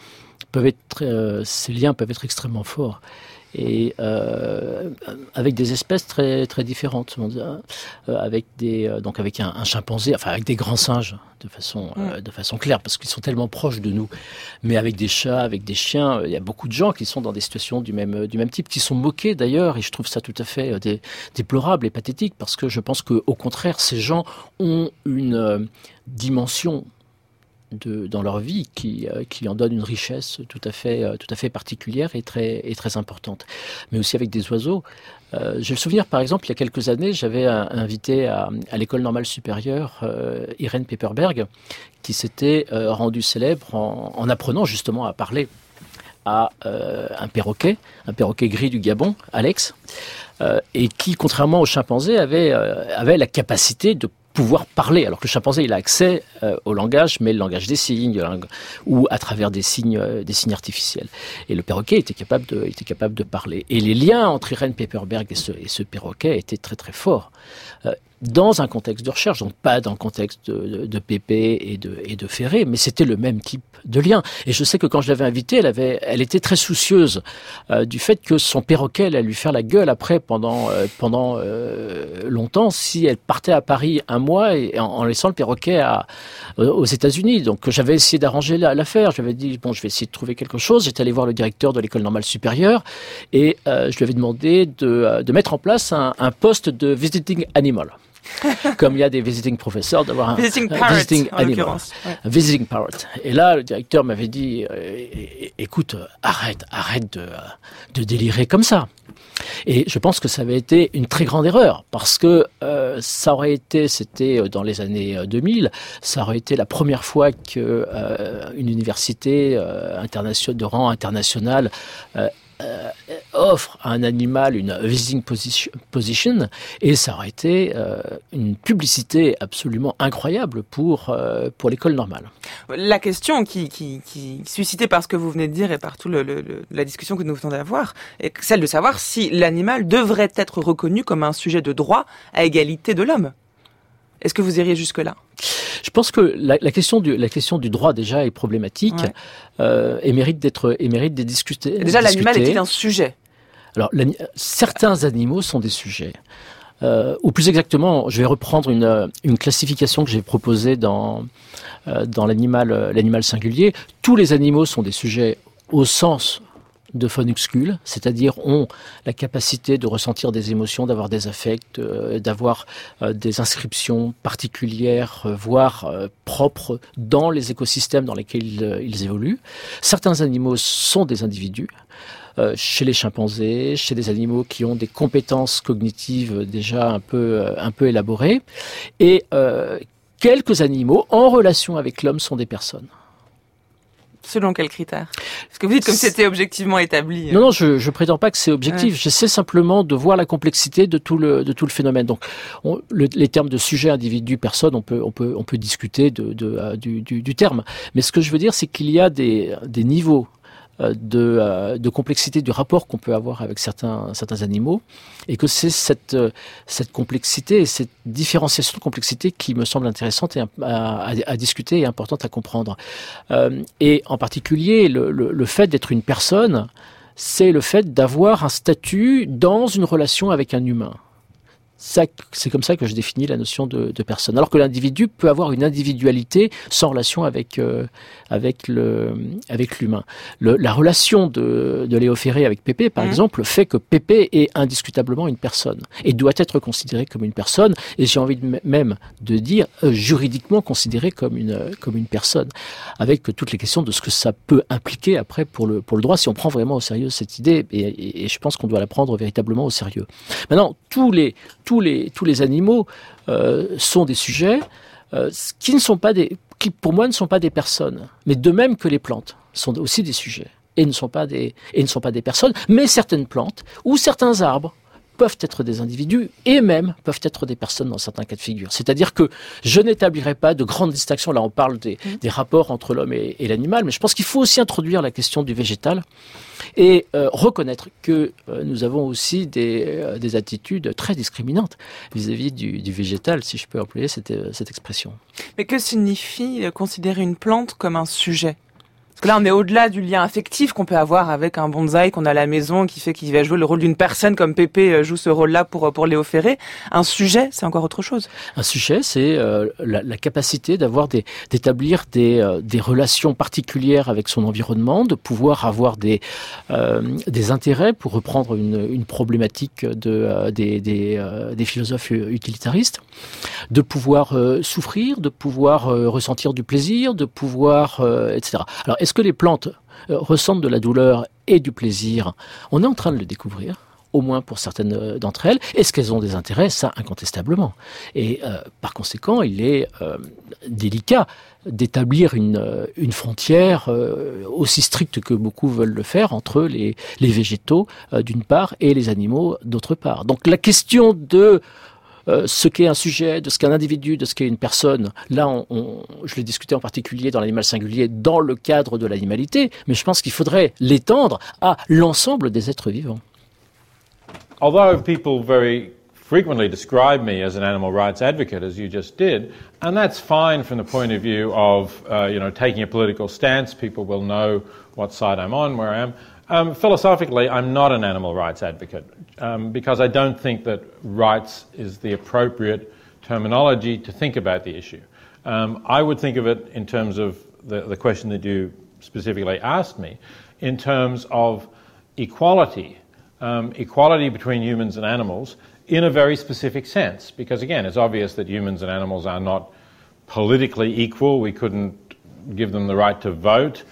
Speaker 5: ces liens peuvent être extrêmement forts. Et avec des espèces très très différentes, avec un chimpanzé, enfin avec des grands singes de façon claire, parce qu'ils sont tellement proches de nous. Mais avec des chats, avec des chiens, il y a beaucoup de gens qui sont dans des situations du même type, qui sont moqués d'ailleurs, et je trouve ça tout à fait déplorable et pathétique, parce que je pense qu'au contraire, ces gens ont une dimension dans leur vie qui en donne une richesse tout à fait particulière et très importante. Mais aussi avec des oiseaux. J'ai le souvenir, par exemple, il y a quelques années, j'avais invité à l'école normale supérieure Irène Pepperberg, qui s'était rendue célèbre en apprenant justement à parler à un perroquet gris du Gabon, Alex, et qui, contrairement aux chimpanzés, avait la capacité de pouvoir parler, alors que le chimpanzé il a accès au langage, mais le langage des signes ou à travers des signes artificiels. Et le perroquet était capable de parler. Et les liens entre Irène Pepperberg et ce perroquet étaient très très forts. Dans un contexte de recherche, donc pas dans le contexte de Pépé et de Ferré, mais c'était le même type de lien. Et je sais que quand je l'avais invitée, elle était très soucieuse du fait que son perroquet allait lui faire la gueule après pendant longtemps si elle partait à Paris un mois et en laissant le perroquet aux États-Unis. Donc j'avais essayé d'arranger l'affaire. J'avais dit bon, je vais essayer de trouver quelque chose. J'étais allé voir le directeur de l'école normale supérieure et je lui avais demandé de mettre en place un poste de visiting animal. Comme il y a des visiting professeurs, d'avoir un visiting animal, un visiting parrot. Et là, le directeur m'avait dit écoute, arrête de délirer comme ça. Et je pense que ça avait été une très grande erreur, parce que c'était dans les années 2000, ça aurait été la première fois qu'une université de rang international offre à un animal une visiting position, et ça aurait été une publicité absolument incroyable pour l'école normale.
Speaker 1: La question qui suscitée par ce que vous venez de dire et par toute la discussion que nous venons d'avoir est celle de savoir si l'animal devrait être reconnu comme un sujet de droit à égalité de l'homme. Est-ce que vous iriez jusque-là ?
Speaker 5: Je pense que la question du droit déjà est problématique, et mérite d'être discutée.
Speaker 1: Déjà, l'animal est-il un sujet ?
Speaker 5: Alors, certains animaux sont des sujets. Ou plus exactement, je vais reprendre une classification que j'ai proposée dans l'animal singulier. Tous les animaux sont des sujets au sens de Fonuxcule, c'est-à-dire ont la capacité de ressentir des émotions, d'avoir des affects, d'avoir des inscriptions particulières, voire propres dans les écosystèmes dans lesquels ils évoluent. Certains animaux sont des individus. Chez les chimpanzés, chez des animaux qui ont des compétences cognitives déjà un peu élaborées, et quelques animaux en relation avec l'homme sont des personnes.
Speaker 1: Selon quels critères ? Parce que vous dites comme si c'était objectivement établi.
Speaker 5: Non, je prétends pas que c'est objectif. Ouais. J'essaie simplement de voir la complexité de tout le phénomène. Donc, les termes de sujet, individu, personne, on peut discuter du terme. Mais ce que je veux dire, c'est qu'il y a des niveaux de complexité du rapport qu'on peut avoir avec certains animaux, et que c'est cette complexité et cette différenciation de complexité qui me semble intéressante et à discuter et importante à comprendre. Et en particulier, le fait d'être une personne, c'est le fait d'avoir un statut dans une relation avec un humain. C'est comme ça que je définis la notion de personne. Alors que l'individu peut avoir une individualité sans relation avec l'humain. La relation de Léo Ferré avec Pépé, par exemple, fait que Pépé est indiscutablement une personne et doit être considéré comme une personne. Et j'ai envie même de dire juridiquement considéré comme une personne, avec toutes les questions de ce que ça peut impliquer après pour le droit, si on prend vraiment au sérieux cette idée. Et je pense qu'on doit la prendre véritablement au sérieux. Maintenant, tous les animaux sont des sujets qui pour moi ne sont pas des personnes, mais de même que les plantes sont aussi des sujets et ne sont pas des personnes, mais certaines plantes ou certains arbres peuvent être des individus et même peuvent être des personnes dans certains cas de figure. C'est-à-dire que je n'établirai pas de grande distinction. Là, on parle des rapports entre l'homme et l'animal, mais je pense qu'il faut aussi introduire la question du végétal et reconnaître que nous avons aussi des attitudes très discriminantes vis-à-vis du végétal, si je peux employer cette expression.
Speaker 1: Mais que signifie considérer une plante comme un sujet ? Parce que là, on est au-delà du lien affectif qu'on peut avoir avec un bonsaï qu'on a à la maison, qui va jouer le rôle d'une personne, comme Pépé joue ce rôle-là pour Léo Ferré. Un sujet, c'est encore autre chose. Un sujet, c'est la capacité d'établir des relations particulières avec son environnement, de pouvoir avoir des intérêts, pour reprendre une problématique des philosophes utilitaristes, de pouvoir souffrir, de pouvoir ressentir du plaisir, de pouvoir, etc. Alors, est-ce que les plantes ressentent de la douleur et du plaisir ? On est en train de le découvrir, au moins pour certaines d'entre elles. Est-ce qu'elles ont des intérêts ? Ça, incontestablement. Et par conséquent, il est délicat d'établir une frontière aussi stricte que beaucoup veulent le faire entre les végétaux d'une part et les animaux d'autre part. Donc la question de ce qu'est un sujet, de ce qu'est un individu, de ce qu'est une personne. Là, je l'ai discuté en particulier dans l'animal singulier, dans le cadre de l'animalité, mais je pense qu'il faudrait l'étendre à l'ensemble des êtres vivants.
Speaker 15: Although people very frequently describe me as an animal rights advocate, as you just did, and that's fine from the point of view of, taking a political stance. People will know what side I'm on, where I am. Philosophically, I'm not an animal rights advocate because I don't think that rights is the appropriate terminology to think about the issue. I would think of it in terms of the question that you specifically asked me, in terms of equality, equality between humans and animals in a very specific sense. Because again, it's obvious that humans and animals are not politically equal. We couldn't give them the right to vote.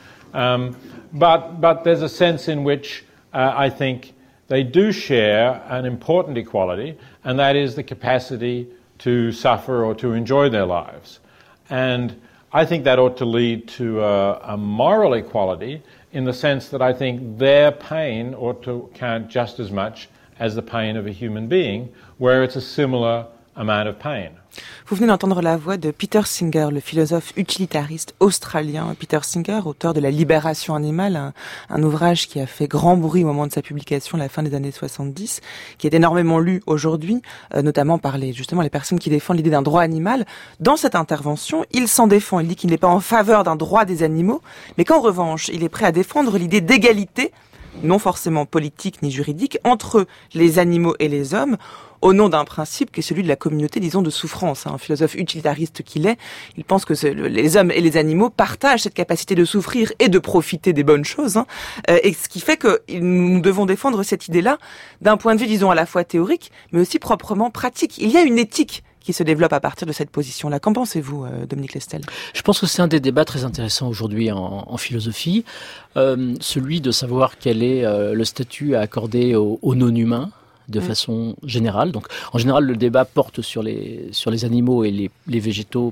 Speaker 15: But there's a sense in which I think they do share an important equality, and that is the capacity to suffer or to enjoy their lives. And I think that ought to lead to a moral equality in the sense that I think their pain ought to count just as much as the pain of a human being, where it's a similar amount of pain.
Speaker 1: Vous venez d'entendre la voix de Peter Singer, le philosophe utilitariste australien. Peter Singer, auteur de La Libération animale, un ouvrage qui a fait grand bruit au moment de sa publication à la fin des années 70, qui est énormément lu aujourd'hui, notamment par les personnes qui défendent l'idée d'un droit animal. Dans cette intervention, il s'en défend. Il dit qu'il n'est pas en faveur d'un droit des animaux, mais qu'en revanche, il est prêt à défendre l'idée d'égalité, non forcément politique ni juridique, entre les animaux et les hommes, au nom d'un principe qui est celui de la communauté, disons, de souffrance. Un philosophe utilitariste qu'il est, il pense que les hommes et les animaux partagent cette capacité de souffrir et de profiter des bonnes choses, et ce qui fait que nous devons défendre cette idée-là d'un point de vue, disons, à la fois théorique, mais aussi proprement pratique. Il y a une éthique qui se développe à partir de cette position-là. Qu'en pensez-vous, Dominique Lestel ?
Speaker 5: Je pense que c'est un des débats très intéressants aujourd'hui en philosophie, celui de savoir quel est le statut à accorder aux non-humains, de façon générale. Donc, en général, le débat porte sur les animaux et les végétaux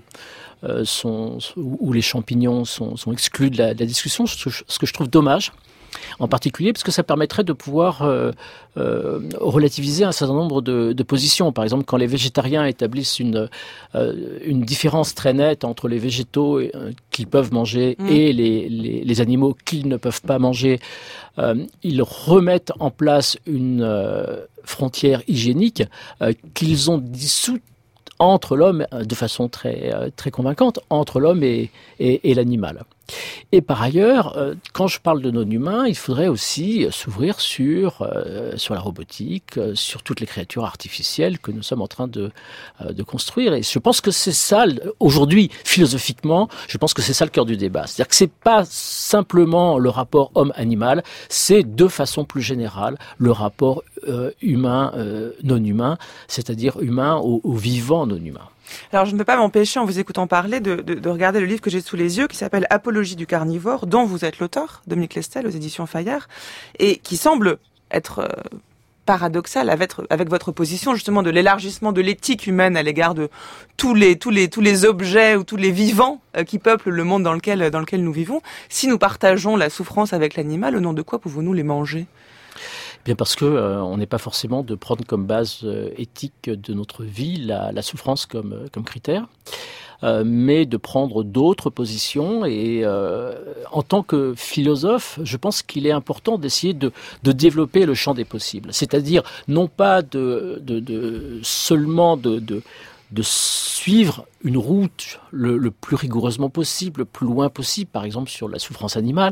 Speaker 5: ou les champignons sont exclus de la discussion, ce que je trouve dommage. En particulier parce que ça permettrait de pouvoir relativiser un certain nombre de positions. Par exemple, quand les végétariens établissent une différence très nette entre les végétaux qu'ils peuvent manger et les animaux qu'ils ne peuvent pas manger, ils remettent en place une frontière hygiénique qu'ils ont dissoute entre l'homme, de façon très convaincante, entre l'homme et l'animal. Et par ailleurs, quand je parle de non-humains, il faudrait aussi s'ouvrir sur la robotique, sur toutes les créatures artificielles que nous sommes en train de construire. Et je pense que c'est ça, aujourd'hui, philosophiquement, je pense que c'est ça le cœur du débat. C'est-à-dire que c'est pas simplement le rapport homme-animal, c'est de façon plus générale le rapport humain-non-humain, c'est-à-dire humain au vivant non-humain.
Speaker 1: Alors, je ne peux pas m'empêcher, en vous écoutant parler, de regarder le livre que j'ai sous les yeux, qui s'appelle Apologie du carnivore, dont vous êtes l'auteur, Dominique Lestel, aux éditions Fayard, et qui semble être paradoxal avec votre position, justement, de l'élargissement de l'éthique humaine à l'égard de tous les objets ou tous les vivants qui peuplent le monde dans lequel nous vivons. Si nous partageons la souffrance avec l'animal, au nom de quoi pouvons-nous les manger ?
Speaker 5: Bien parce que on n'est pas forcément de prendre comme base éthique de notre vie la souffrance comme critère. Mais de prendre d'autres positions. Et en tant que philosophe, je pense qu'il est important d'essayer de développer le champ des possibles. C'est-à-dire non pas seulement de suivre une route le plus rigoureusement possible, le plus loin possible, par exemple sur la souffrance animale,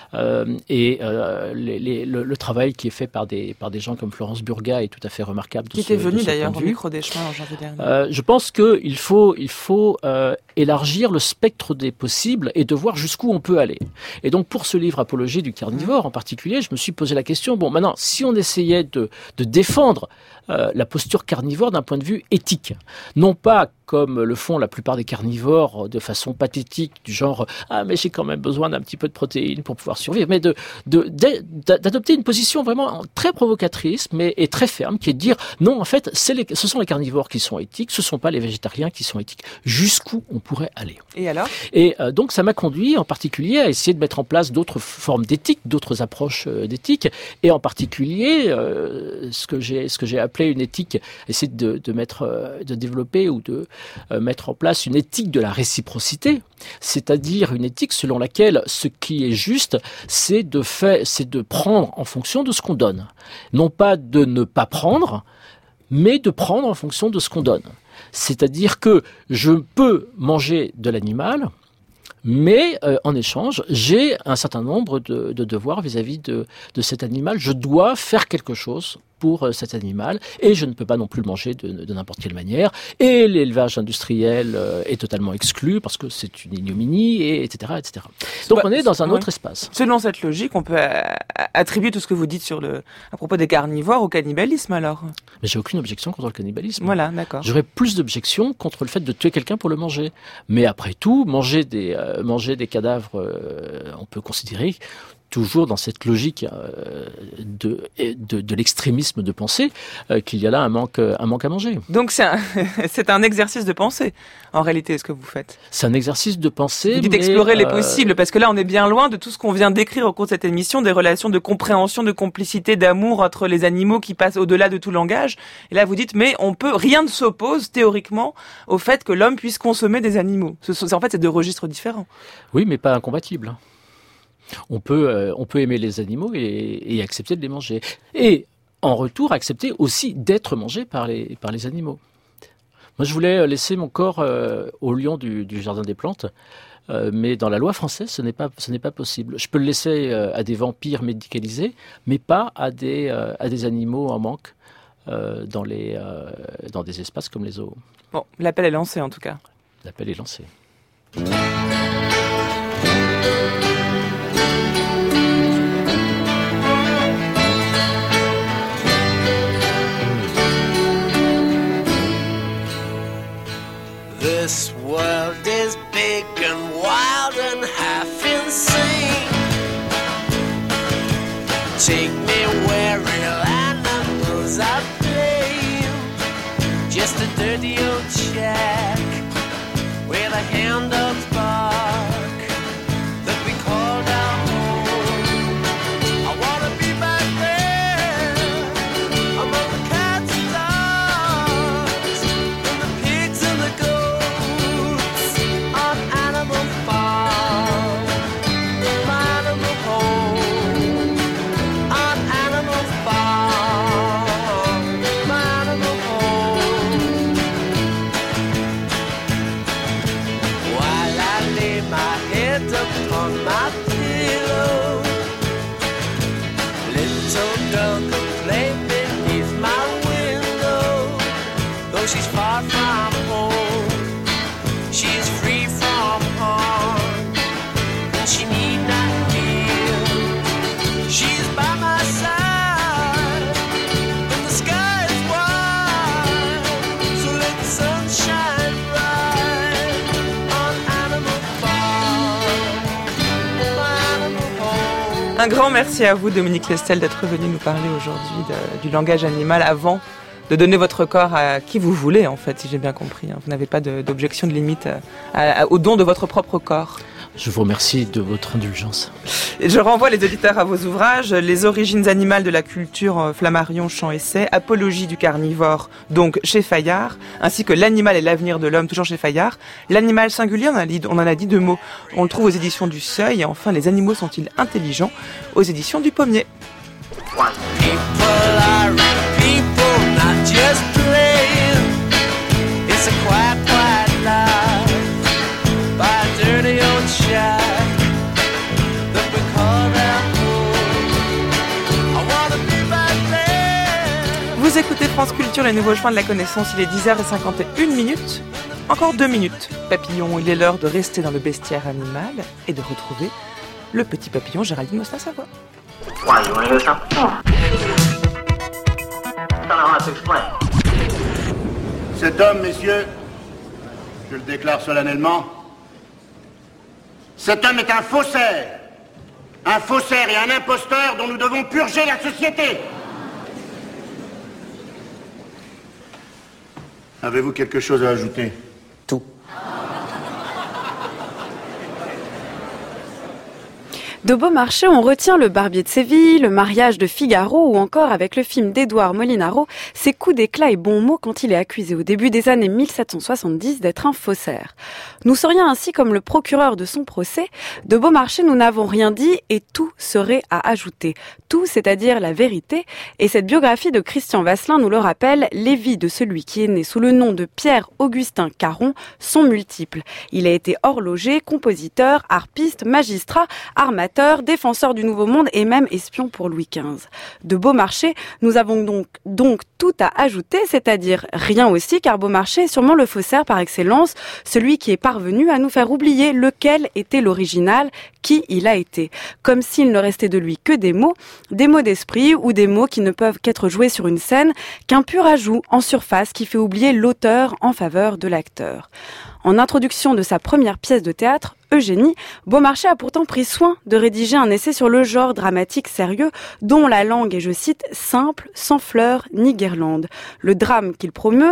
Speaker 5: le travail qui est fait par des gens comme Florence Burga est tout à fait remarquable.
Speaker 1: Qui était venu d'ailleurs au micro des chemins en janvier dernier.
Speaker 5: Je pense qu'il faut élargir le spectre des possibles et de voir jusqu'où on peut aller. Et donc pour ce livre Apologie du carnivore en particulier, je me suis posé la question, bon maintenant, si on essayait de défendre la posture carnivore d'un point de vue éthique, non pas comme le font la plupart des carnivores de façon pathétique, du genre « Ah, mais j'ai quand même besoin d'un petit peu de protéines pour pouvoir survivre », mais d'adopter une position vraiment très provocatrice et très ferme, qui est de dire « Non, en fait, ce sont les carnivores qui sont éthiques, ce ne sont pas les végétariens qui sont éthiques. » Jusqu'où on pourrait aller.
Speaker 1: Et alors ?
Speaker 5: Et donc, ça m'a conduit en particulier à essayer de mettre en place d'autres formes d'éthique, d'autres approches d'éthique, et en particulier, ce que j'ai appelé une éthique, essayer de développer ou de mettre en place une éthique de la réciprocité, c'est-à-dire une éthique selon laquelle ce qui est juste, c'est de prendre en fonction de ce qu'on donne. Non pas de ne pas prendre, mais de prendre en fonction de ce qu'on donne. C'est-à-dire que je peux manger de l'animal, mais en échange, j'ai un certain nombre de devoirs vis-à-vis de cet animal. Je dois faire quelque chose pour cet animal, et je ne peux pas non plus le manger de n'importe quelle manière, et l'élevage industriel est totalement exclu parce que c'est une ignominie, etc., etc. Donc on est dans un autre espace.
Speaker 1: Selon cette logique, on peut attribuer tout ce que vous dites à propos des carnivores au cannibalisme alors.
Speaker 5: Mais j'ai aucune objection contre le cannibalisme.
Speaker 1: Voilà, d'accord.
Speaker 5: J'aurais plus d'objections contre le fait de tuer quelqu'un pour le manger. Mais après tout, manger des cadavres, on peut considérer toujours dans cette logique de l'extrémisme de pensée qu'il y a là un manque à manger.
Speaker 1: Donc c'est un exercice de pensée, en réalité, ce que vous faites.
Speaker 5: C'est un exercice de pensée.
Speaker 1: Vous dites explorer les possibles, parce que là on est bien loin de tout ce qu'on vient d'écrire au cours de cette émission, des relations de compréhension, de complicité, d'amour entre les animaux qui passent au-delà de tout langage. Et là vous dites, mais rien ne s'oppose théoriquement au fait que l'homme puisse consommer des animaux. En fait, c'est deux registres différents.
Speaker 5: Oui, mais pas incompatibles. On peut aimer les animaux et accepter de les manger. Et en retour, accepter aussi d'être mangé par les animaux. Moi, je voulais laisser mon corps au lion du Jardin des Plantes, mais dans la loi française, ce n'est pas possible. Je peux le laisser à des vampires médicalisés, mais pas à des animaux en manque dans des espaces comme les zoos.
Speaker 1: Bon, l'appel est lancé en tout cas.
Speaker 5: L'appel est lancé.
Speaker 16: This world is big and wild and half insane. Take me where real animals are playing. Just a dirty old shack with a hand of bark that we called our home. I wanna be back there among the cats and dogs and the pigs and the goats on Animal Farm, my animal home, on Animal Farm, my animal home. While I lay my head upon my pillow, little girl could play beneath my window. Though she's far from home, she's free from harm, and she need not fear. She's by my side, and the sky is wide. So let the sun shine bright on Animal Farm, my animal home.
Speaker 1: Un grand merci à vous, Dominique Lestel, d'être venu nous parler aujourd'hui du langage animal avant de donner votre corps à qui vous voulez, en fait, si j'ai bien compris. Vous n'avez pas d'objection, de limite au don de votre propre corps.
Speaker 5: Je vous remercie de votre indulgence.
Speaker 1: Et je renvoie les auditeurs à vos ouvrages, Les origines animales de la culture, Flammarion, Champ-Essai, Apologie du carnivore, donc chez Fayard, ainsi que L'animal et l'avenir de l'homme, toujours chez Fayard. L'animal singulier, on en a dit 2 mots. On le trouve aux éditions du Seuil. Et enfin, Les animaux sont-ils intelligents, aux éditions du Pommier. Vous écoutez France Culture, les nouveaux chemins de la connaissance, il est 10h51. Encore 2 minutes. Papillon, il est l'heure de rester dans le bestiaire animal et de retrouver le petit papillon Géraldine Mostin-Savoie.
Speaker 7: Cet homme, messieurs, je le déclare solennellement, cet homme est un faussaire et un imposteur dont nous devons purger la société. Avez-vous quelque chose à ajouter ?
Speaker 1: Tout.
Speaker 4: De Beaumarchais, on retient Le Barbier de Séville, Le mariage de Figaro ou encore, avec le film d'Édouard Molinaro, ses coups d'éclat et bons mots quand il est accusé au début des années 1770 d'être un faussaire. Nous serions ainsi comme le procureur de son procès. De Beaumarchais, nous n'avons rien dit et tout serait à ajouter. Tout, c'est-à-dire la vérité. Et cette biographie de Christian Vasselin nous le rappelle, les vies de celui qui est né sous le nom de Pierre-Augustin Caron sont multiples. Il a été horloger, compositeur, harpiste, magistrat, armateur, défenseur du Nouveau Monde et même espion pour Louis XV. De Beaumarchais, nous avons donc tout à ajouter, c'est-à-dire rien aussi, car Beaumarchais est sûrement le faussaire par excellence, celui qui est parvenu à nous faire oublier lequel était l'original, qui il a été. Comme s'il ne restait de lui que des mots d'esprit ou des mots qui ne peuvent qu'être joués sur une scène, qu'un pur ajout en surface qui fait oublier l'auteur en faveur de l'acteur. En introduction de sa première pièce de théâtre, Eugénie, Beaumarchais a pourtant pris soin de rédiger un essai sur le genre dramatique sérieux dont la langue est, je cite, simple, sans fleurs ni guirlandes. Le drame qu'il promeut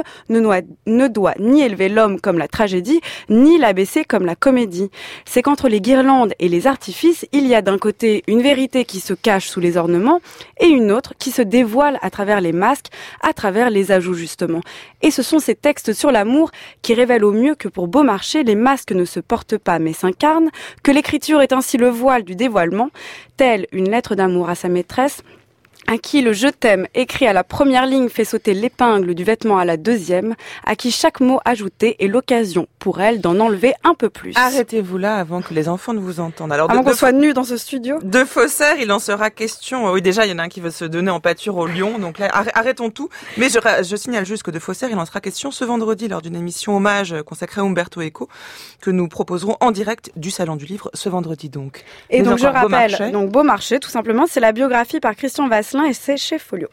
Speaker 4: ne doit ni élever l'homme comme la tragédie, ni l'abaisser comme la comédie. C'est qu'entre les guirlandes et les artifices, il y a d'un côté une vérité qui se cache sous les ornements et une autre qui se dévoile à travers les masques, à travers les ajouts justement. Et ce sont ces textes sur l'amour qui révèlent au mieux que pour Beaumarchais, les masques ne se portent pas mais s'incarnent, que l'écriture est ainsi le voile du dévoilement, telle une lettre d'amour à sa maîtresse, à qui le « je t'aime » écrit à la première ligne fait sauter l'épingle du vêtement à la deuxième, à qui chaque mot ajouté est l'occasion pour elle d'en enlever un peu plus.
Speaker 1: Arrêtez-vous là avant que les enfants ne vous entendent. Alors,
Speaker 4: avant qu'on soit nus dans ce studio.
Speaker 1: De faussaires, il en sera question. Oui, déjà, il y en a un qui veut se donner en pâture au lion, donc là, arrêtons tout. Mais je signale juste que de faussaires, il en sera question ce vendredi lors d'une émission hommage consacrée à Umberto Eco, que nous proposerons en direct du Salon du Livre ce vendredi donc.
Speaker 4: Et donc, je rappelle,
Speaker 1: Beaumarchais.
Speaker 4: Donc Beaumarchais, tout simplement, c'est la biographie par Christian Vasselin et c'est chez Folio.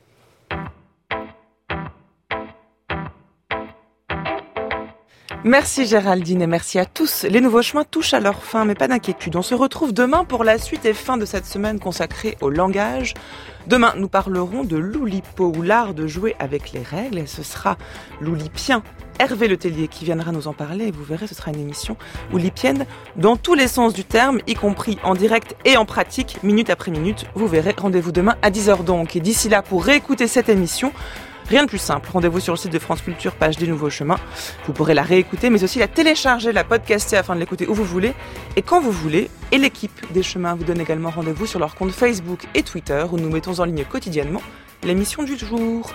Speaker 1: Merci Géraldine et merci à tous. Les nouveaux chemins touchent à leur fin, mais pas d'inquiétude. On se retrouve demain pour la suite et fin de cette semaine consacrée au langage. Demain, nous parlerons de l'oulipo, ou l'art de jouer avec les règles, et ce sera l'oulipien Hervé Letellier qui viendra nous en parler, et vous verrez, ce sera une émission oulipienne dans tous les sens du terme, y compris en direct et en pratique, minute après minute. Vous verrez, rendez-vous demain à 10h donc. Et d'ici là, pour réécouter cette émission, rien de plus simple, rendez-vous sur le site de France Culture, page des Nouveaux Chemins. Vous pourrez la réécouter, mais aussi la télécharger, la podcaster afin de l'écouter où vous voulez et quand vous voulez. Et l'équipe des Chemins vous donne également rendez-vous sur leur compte Facebook et Twitter où nous mettons en ligne quotidiennement l'émission du jour.